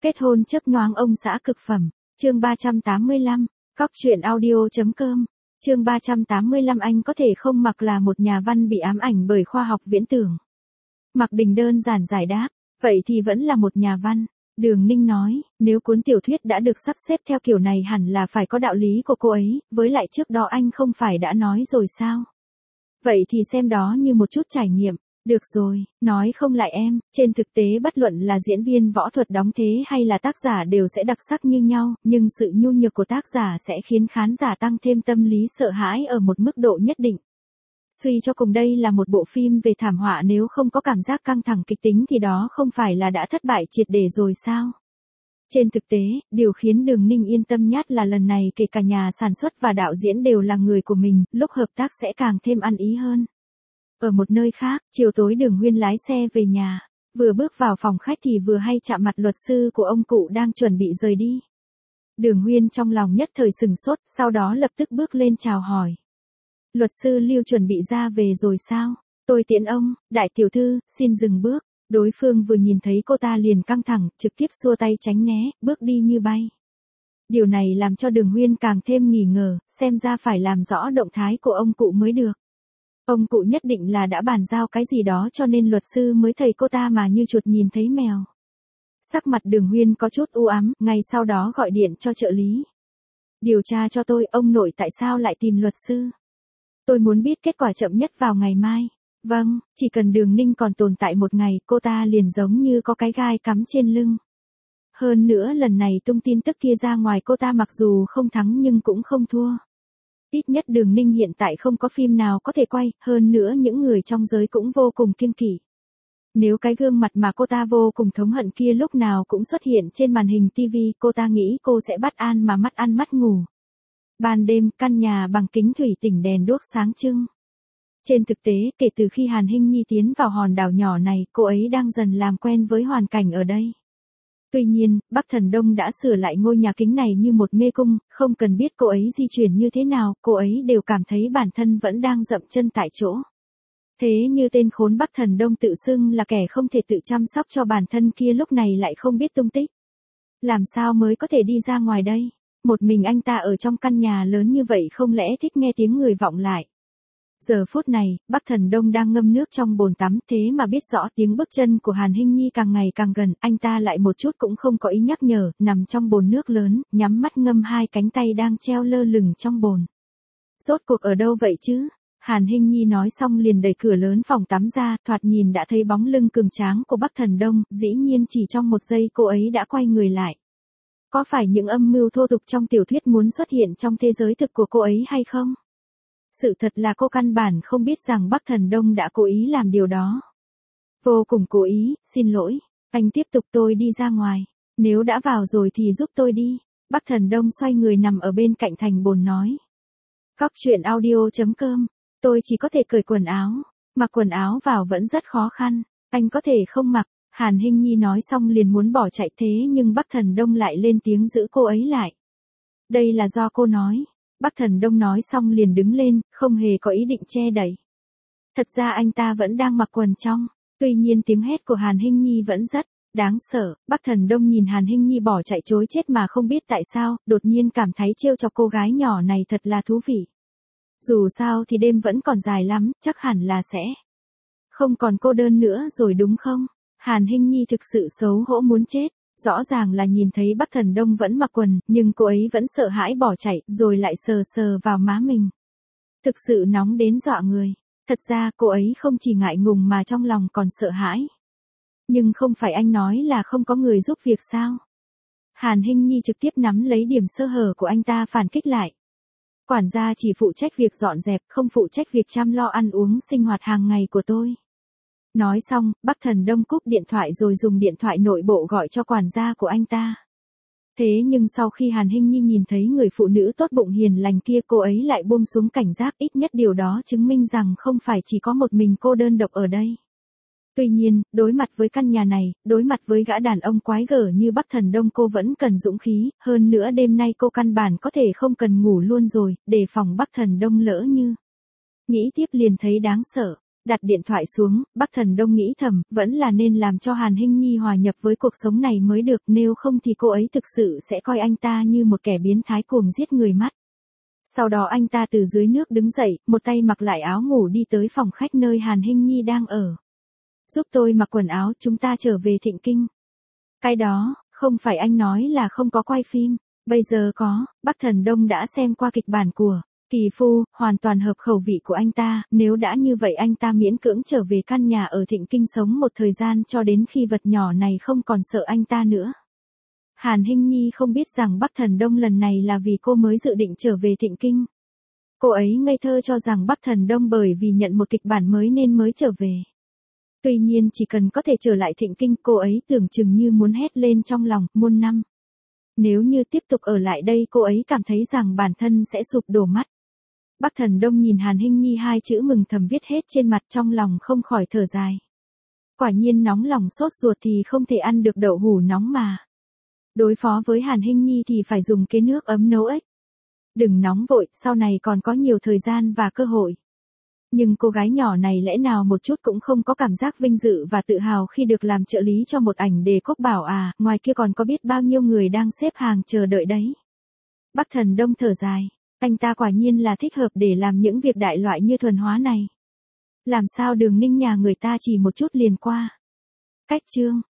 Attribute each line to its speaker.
Speaker 1: Kết hôn chớp nhoáng ông xã cực phẩm. Chương 385. Cóc truyện audio.com. Chương 385 anh có thể không mặc là một nhà văn bị ám ảnh bởi khoa học viễn tưởng. Mạc Đình đơn giản giải đáp, vậy thì vẫn là một nhà văn. Đường Ninh nói, nếu cuốn tiểu thuyết đã được sắp xếp theo kiểu này hẳn là phải có đạo lý của cô ấy, với lại trước đó anh không phải đã nói rồi sao? Vậy thì xem đó như một chút trải nghiệm. Được rồi, nói không lại em, trên thực tế bất luận là diễn viên võ thuật đóng thế hay là tác giả đều sẽ đặc sắc như nhau, nhưng sự nhu nhược của tác giả sẽ khiến khán giả tăng thêm tâm lý sợ hãi ở một mức độ nhất định. Suy cho cùng đây là một bộ phim về thảm họa, nếu không có cảm giác căng thẳng kịch tính thì đó không phải là đã thất bại triệt để rồi sao? Trên thực tế, điều khiến Đường Ninh yên tâm nhất là lần này kể cả nhà sản xuất và đạo diễn đều là người của mình, lúc hợp tác sẽ càng thêm ăn ý hơn. Ở một nơi khác, chiều tối Đường Huyên lái xe về nhà, vừa bước vào phòng khách thì vừa hay chạm mặt luật sư của ông cụ đang chuẩn bị rời đi. Đường Huyên trong lòng nhất thời sừng sốt, sau đó lập tức bước lên chào hỏi. Luật sư Lưu chuẩn bị ra về rồi sao? Tôi tiễn ông, đại tiểu thư, xin dừng bước. Đối phương vừa nhìn thấy cô ta liền căng thẳng, trực tiếp xua tay tránh né, bước đi như bay. Điều này làm cho Đường Huyên càng thêm nghi ngờ, xem ra phải làm rõ động thái của ông cụ mới được. Ông cụ nhất định là đã bàn giao cái gì đó cho nên luật sư mới thấy cô ta mà như chuột nhìn thấy mèo. Sắc mặt Đường Huyên có chút u ám, ngay sau đó gọi điện cho trợ lý. Điều tra cho tôi, ông nội tại sao lại tìm luật sư? Tôi muốn biết kết quả chậm nhất vào ngày mai. Vâng, chỉ cần Đường Ninh còn tồn tại một ngày, cô ta liền giống như có cái gai cắm trên lưng. Hơn nữa lần này tung tin tức kia ra ngoài, cô ta mặc dù không thắng nhưng cũng không thua. Ít nhất Đường Ninh hiện tại không có phim nào có thể quay, hơn nữa những người trong giới cũng vô cùng kiêng kỵ. Nếu cái gương mặt mà cô ta vô cùng thống hận kia lúc nào cũng xuất hiện trên màn hình TV, cô ta nghĩ cô sẽ bất an mà mắt ăn mắt ngủ. Ban đêm, căn nhà bằng kính thủy tinh đèn đuốc sáng trưng. Trên thực tế, kể từ khi Hàn Hinh Nhi tiến vào hòn đảo nhỏ này, cô ấy đang dần làm quen với hoàn cảnh ở đây. Tuy nhiên, Bắc Thần Đông đã sửa lại ngôi nhà kính này như một mê cung, không cần biết cô ấy di chuyển như thế nào, cô ấy đều cảm thấy bản thân vẫn đang dậm chân tại chỗ. Thế như tên khốn Bắc Thần Đông tự xưng là kẻ không thể tự chăm sóc cho bản thân kia lúc này lại không biết tung tích. Làm sao mới có thể đi ra ngoài đây? Một mình anh ta ở trong căn nhà lớn như vậy không lẽ thích nghe tiếng người vọng lại? Giờ phút này, Bắc Thần Đông đang ngâm nước trong bồn tắm, thế mà biết rõ tiếng bước chân của Hàn Hinh Nhi càng ngày càng gần, anh ta lại một chút cũng không có ý nhắc nhở, nằm trong bồn nước lớn, nhắm mắt ngâm hai cánh tay đang treo lơ lửng trong bồn. Rốt cuộc ở đâu vậy chứ? Hàn Hinh Nhi nói xong liền đẩy cửa lớn phòng tắm ra, thoạt nhìn đã thấy bóng lưng cường tráng của Bắc Thần Đông, dĩ nhiên chỉ trong một giây cô ấy đã quay người lại. Có phải những âm mưu thô tục trong tiểu thuyết muốn xuất hiện trong thế giới thực của cô ấy hay không? Sự thật là cô căn bản không biết rằng Bắc Thần Đông đã cố ý làm điều đó. Vô cùng cố ý, xin lỗi, anh tiếp tục, tôi đi ra ngoài. Nếu đã vào rồi thì giúp tôi đi. Bắc Thần Đông xoay người nằm ở bên cạnh thành bồn nói. Cóc truyện audio.com, tôi chỉ có thể cởi quần áo. Mặc quần áo vào vẫn rất khó khăn, anh có thể không mặc. Hàn Hinh Nhi nói xong liền muốn bỏ chạy, thế nhưng Bắc Thần Đông lại lên tiếng giữ cô ấy lại. Đây là do cô nói. Bắc Thần Đông nói xong liền đứng lên, không hề có ý định che đậy. Thật ra anh ta vẫn đang mặc quần trong, tuy nhiên tiếng hét của Hàn Hinh Nhi vẫn rất đáng sợ. Bắc Thần Đông nhìn Hàn Hinh Nhi bỏ chạy trối chết mà không biết tại sao, đột nhiên cảm thấy trêu chọc cô gái nhỏ này thật là thú vị. Dù sao thì đêm vẫn còn dài lắm, chắc hẳn là sẽ không còn cô đơn nữa rồi đúng không? Hàn Hinh Nhi thực sự xấu hổ muốn chết. Rõ ràng là nhìn thấy Bắc Thần Đông vẫn mặc quần, nhưng cô ấy vẫn sợ hãi bỏ chạy, rồi lại sờ sờ vào má mình. Thực sự nóng đến dọa người. Thật ra cô ấy không chỉ ngại ngùng mà trong lòng còn sợ hãi. Nhưng không phải anh nói là không có người giúp việc sao? Hàn Hinh Nhi trực tiếp nắm lấy điểm sơ hở của anh ta phản kích lại. Quản gia chỉ phụ trách việc dọn dẹp, không phụ trách việc chăm lo ăn uống sinh hoạt hàng ngày của tôi. Nói xong, Bắc Thần Đông cúp điện thoại rồi dùng điện thoại nội bộ gọi cho quản gia của anh ta. Thế nhưng sau khi Hàn Hinh Nhi nhìn thấy người phụ nữ tốt bụng hiền lành kia, cô ấy lại buông xuống cảnh giác, ít nhất điều đó chứng minh rằng không phải chỉ có một mình cô đơn độc ở đây. Tuy nhiên, đối mặt với căn nhà này, đối mặt với gã đàn ông quái gở như Bắc Thần Đông, cô vẫn cần dũng khí, hơn nữa đêm nay cô căn bản có thể không cần ngủ luôn rồi, để phòng Bắc Thần Đông lỡ như. Nghĩ tiếp liền thấy đáng sợ. Đặt điện thoại xuống, Bắc Thần Đông nghĩ thầm, vẫn là nên làm cho Hàn Hinh Nhi hòa nhập với cuộc sống này mới được, nếu không thì cô ấy thực sự sẽ coi anh ta như một kẻ biến thái cuồng giết người mắt. Sau đó anh ta từ dưới nước đứng dậy, một tay mặc lại áo ngủ đi tới phòng khách nơi Hàn Hinh Nhi đang ở. Giúp tôi mặc quần áo, chúng ta trở về Thịnh Kinh. Cái đó, không phải anh nói là không có quay phim, bây giờ có, Bắc Thần Đông đã xem qua kịch bản của Kỳ Phu, hoàn toàn hợp khẩu vị của anh ta, nếu đã như vậy anh ta miễn cưỡng trở về căn nhà ở Thịnh Kinh sống một thời gian cho đến khi vật nhỏ này không còn sợ anh ta nữa. Hàn Hinh Nhi không biết rằng Bắc Thần Đông lần này là vì cô mới dự định trở về Thịnh Kinh. Cô ấy ngây thơ cho rằng Bắc Thần Đông bởi vì nhận một kịch bản mới nên mới trở về. Tuy nhiên chỉ cần có thể trở lại Thịnh Kinh, cô ấy tưởng chừng như muốn hét lên trong lòng, muôn năm. Nếu như tiếp tục ở lại đây cô ấy cảm thấy rằng bản thân sẽ sụp đổ mắt. Bắc Thần Đông nhìn Hàn Hinh Nhi hai chữ mừng thầm viết hết trên mặt trong lòng không khỏi thở dài. Quả nhiên nóng lòng sốt ruột thì không thể ăn được đậu hũ nóng mà. Đối phó với Hàn Hinh Nhi thì phải dùng cái nước ấm nấu ếch. Đừng nóng vội, sau này còn có nhiều thời gian và cơ hội. Nhưng cô gái nhỏ này lẽ nào một chút cũng không có cảm giác vinh dự và tự hào khi được làm trợ lý cho một ảnh đề quốc bảo à, ngoài kia còn có biết bao nhiêu người đang xếp hàng chờ đợi đấy. Bắc Thần Đông thở dài, anh ta quả nhiên là thích hợp để làm những việc đại loại như thuần hóa này. Làm sao Đường Ninh nhà người ta chỉ một chút liền qua. Cách chương